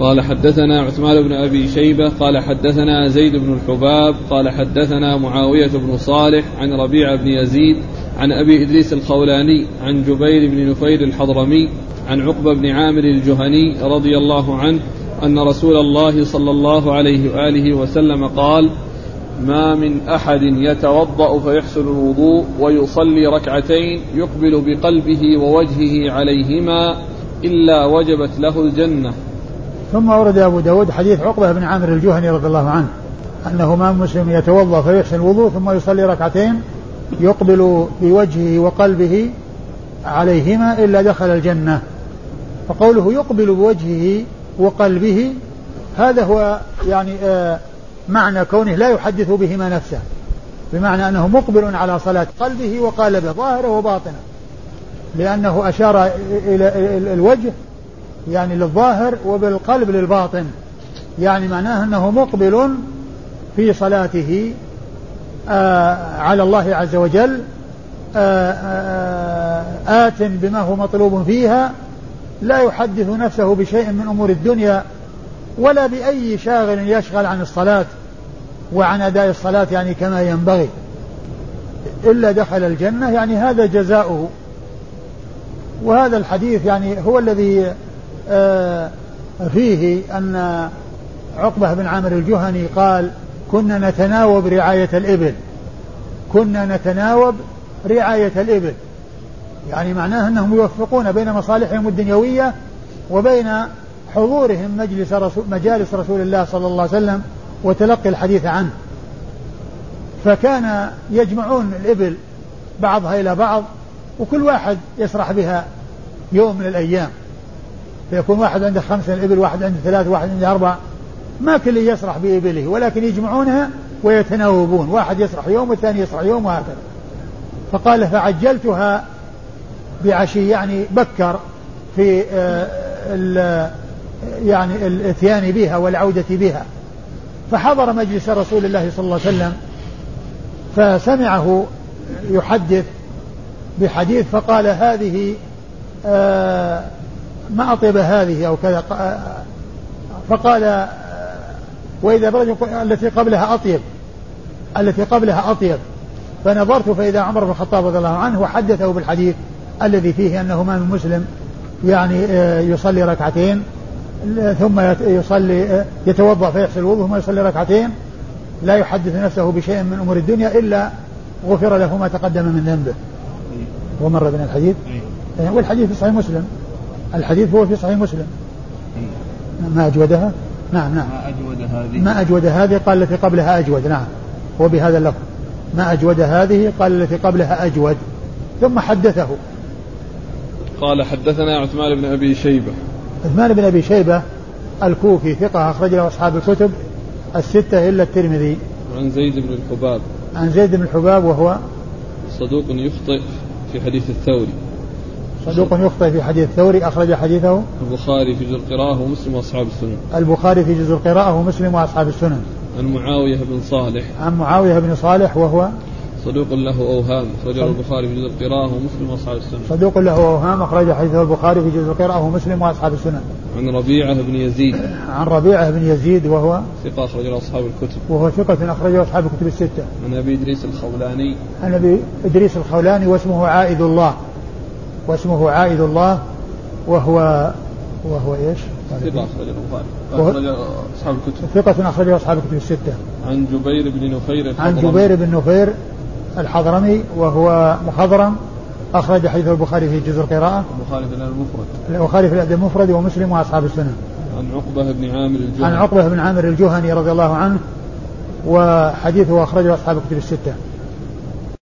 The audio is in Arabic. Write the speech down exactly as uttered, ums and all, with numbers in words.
قال حدثنا عثمان بن أبي شيبة قال حدثنا زيد بن الحباب قال حدثنا معاوية بن صالح عن ربيع بن يزيد عن أبي إدريس الخولاني عن جبير بن نفير الحضرمي عن عقبة بن عامر الجهني رضي الله عنه أن رسول الله صلى الله عليه وآله وسلم قال: ما من أحد يتوضأ فيحسن الوضوء ويصلي ركعتين يقبل بقلبه ووجهه عليهما إلا وجبت له الجنة. ثم ورد أبو داود حديث عقبة بن عامر الجهني رضي الله عنه أنه ما من مسلم يتوضأ فيحسن الوضوء ثم يصلي ركعتين يقبل بوجهه وقلبه عليهما إلا دخل الجنة. فقوله يقبل بوجهه وقلبه هذا هو يعني آه معنى كونه لا يحدث بهما نفسه، بمعنى أنه مقبل على صلاة قلبه وقالبه ظاهره وباطنه، لأنه أشار إلى الوجه يعني للظاهر وبالقلب للباطن، يعني معناه أنه مقبل في صلاته آه على الله عز وجل آه آه آت بما هو مطلوب فيها، لا يحدث نفسه بشيء من أمور الدنيا ولا بأي شاغل يشغل عن الصلاة وعن أداء الصلاة يعني كما ينبغي إلا دخل الجنة، يعني هذا جزاؤه. وهذا الحديث يعني هو الذي آه فيه أن عقبة بن عامر الجهني قال: كنا نتناوب رعاية الإبل كنا نتناوب رعاية الإبل يعني معناه أنهم يوفقون بين مصالحهم الدنيوية وبين حضورهم مجلس رسول مجالس رسول الله صلى الله عليه وسلم وتلقي الحديث عنه. فكان يجمعون الإبل بعضها إلى بعض وكل واحد يسرح بها يوم من الأيام، فيكون واحد عنده خمسة الإبل، واحد عنده ثلاث، واحد عنده أربع، ما كل يسرح بإبله ولكن يجمعونها ويتناوبون، واحد يسرح يوم والثاني يسرح يوم وهكذا. فقال: فعجلتها بعشي يعني بكر في ال يعني الاتيان بها والعودة بها، فحضر مجلس رسول الله صلى الله عليه وسلم فسمعه يحدث بحديث فقال: هذه آه ما أطيب هذه أو كذا، فقال: آه وإذا برد التي قبلها أطيب التي قبلها أطيب فنظرت فإذا عمر بن الخطاب رضي الله عنه وحدثه بالحديث الذي فيه أنه ما من مسلم يعني آه يصلي ركعتين ثم يصلي يتوضأ فيحسن الوضوء ثم يصلي ركعتين لا يحدث نفسه بشيء من أمور الدنيا إلا غفر له ما تقدم من ذنبه. ومر بنا الحديث والحديث في صحيح مسلم، الحديث هو في صحيح مسلم. ما أجودها نعم نعم ما أجود هذه ما أجود هذه قال التي قبلها أجود، نعم هو بهذا اللفظ ما أجود هذه قال التي قبلها أجود. ثم حدثه قال: حدثنا عثمان بن أبي شيبة. عثمان بن أبي شيبة الكوفي ثقة أخرج له أصحاب الكتب الستة إلا الترمذي. عن زيد بن الحباب عن زيد بن الحباب وهو صدوق يخطئ في حديث الثوري صدوق يخطئ في حديث الثوري أخرج حديثه البخاري في جزء القراءة ومسلم وأصحاب السنن. البخاري في جزء القراءة ومسلم وأصحاب السنن. عن معاوية بن صالح عن معاوية بن صالح وهو صدوق له أوهام أخرجه البخاري في جزء القراءة ومسلم وأصحاب السنن. صدوق له أوهام أخرج حديثه البخاري في جزء القراءة ومسلم وأصحاب السنن. عن ربيعة بن يزيد عن ربيعة بن يزيد وهو ثقة أخرجه أصحاب الكتب وهو ثقة أخرجه أصحاب الكتب الستة. عن أبي إدريس الخولاني عن أبي إدريس الخولاني واسمه عائد الله واسمه عائد الله وهو وهو إيش؟ ثقة أخرجه البخاري أخرجه أصحاب الكتب ثقة أخرجه أصحاب الكتب الستة. عن جبير بن نفير الحضرمي عن جبير بن نفير الحضرمي وهو مخضرم أخرج حديث البخاري في جزء القراءة البخاري في الأدب المفرد البخاري في الأدب المفرد ومسلم وأصحاب السنن. عن عقبة بن عامر الجهني عن عقبة بن عامر الجهني رضي الله عنه وحديثه أخرجه أصحاب الكتب الستة.